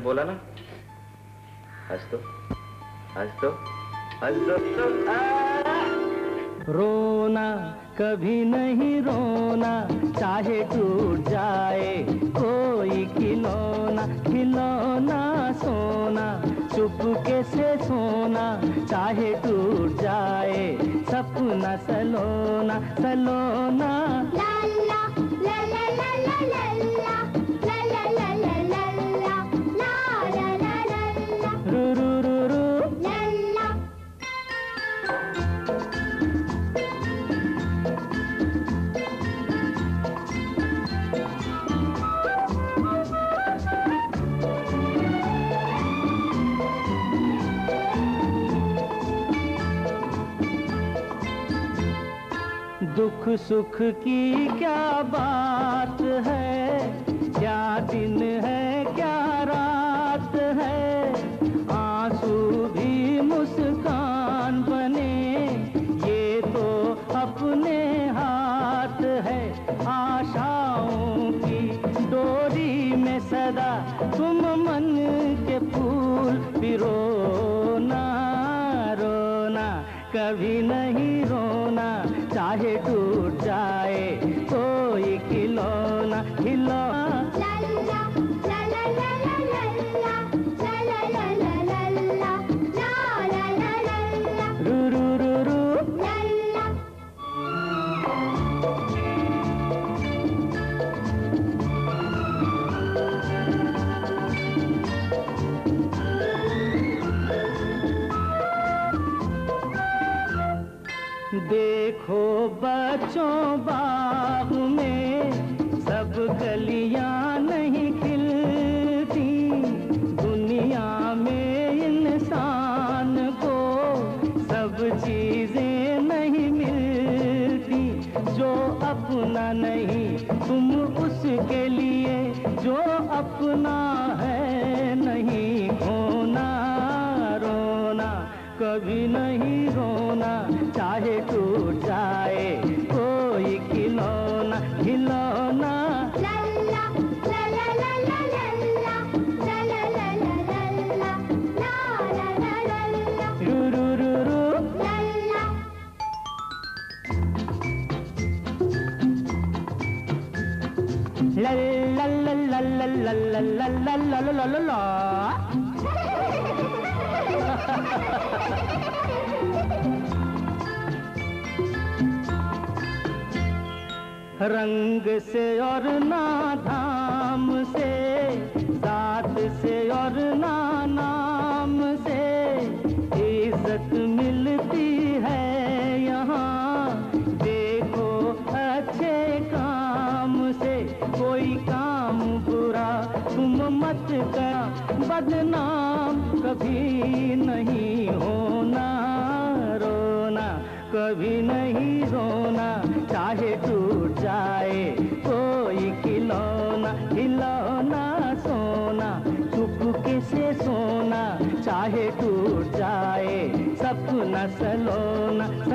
बोला ना, हंस दो, हंस दो, हंस दो। रोना कभी नहीं रोना, चाहे टूट जाए कोई खिलौना, खिलौना सोना, चुपके से सोना, चाहे टूट जाए सपना सलोना, सलोना। ला ला ला ला ला ला ला ला ला ला ला ला ला ला ला ला ला रू रू रू रू ला ला। दुख सुख की क्या बात है, क्या दिन है क्या रात है, आंसू भी मुस्कान बने ये तो अपने हाथ है। आशाओं की डोरी में सदा तुम मन के फूल पिरोना, रोना कभी नहीं रोना, चाहे टूट जाए कोई खिलौना, खिलौना। ला ला ला ला ला ला ला ला ला ला ला ला ला ला ला रू रू रू रू ला ला। देखो बच्चों बाग में सब कलियां नहीं खिलती, दुनिया में इंसान को सब चीजें नहीं मिलती, जो अपना नहीं तुम उसके लिए जो अपना है नहीं खोना, रोना कभी नहीं रोना, चाहे टूट जाए कोई खिलौना, खिलौना। ला ला ला ला ला ला ला ला ला ला ला ला ला ला रू रू रू रू ला ला। ला ला ला ला ला ला ला ला ला ला ला ला। रंग से और ना धाम से, जात से और ना नाम से, इज्जत मिलती है यहाँ देखो अच्छे काम से। कोई काम बुरा तुम मत कर, बदनाम कभी नहीं होना, रोना कभी नहीं रोना, चाहे टूट जाए कोई खिलौना, खिलौना सोना, चुपके से सोना, चाहे टूट जाए सपना सलोना,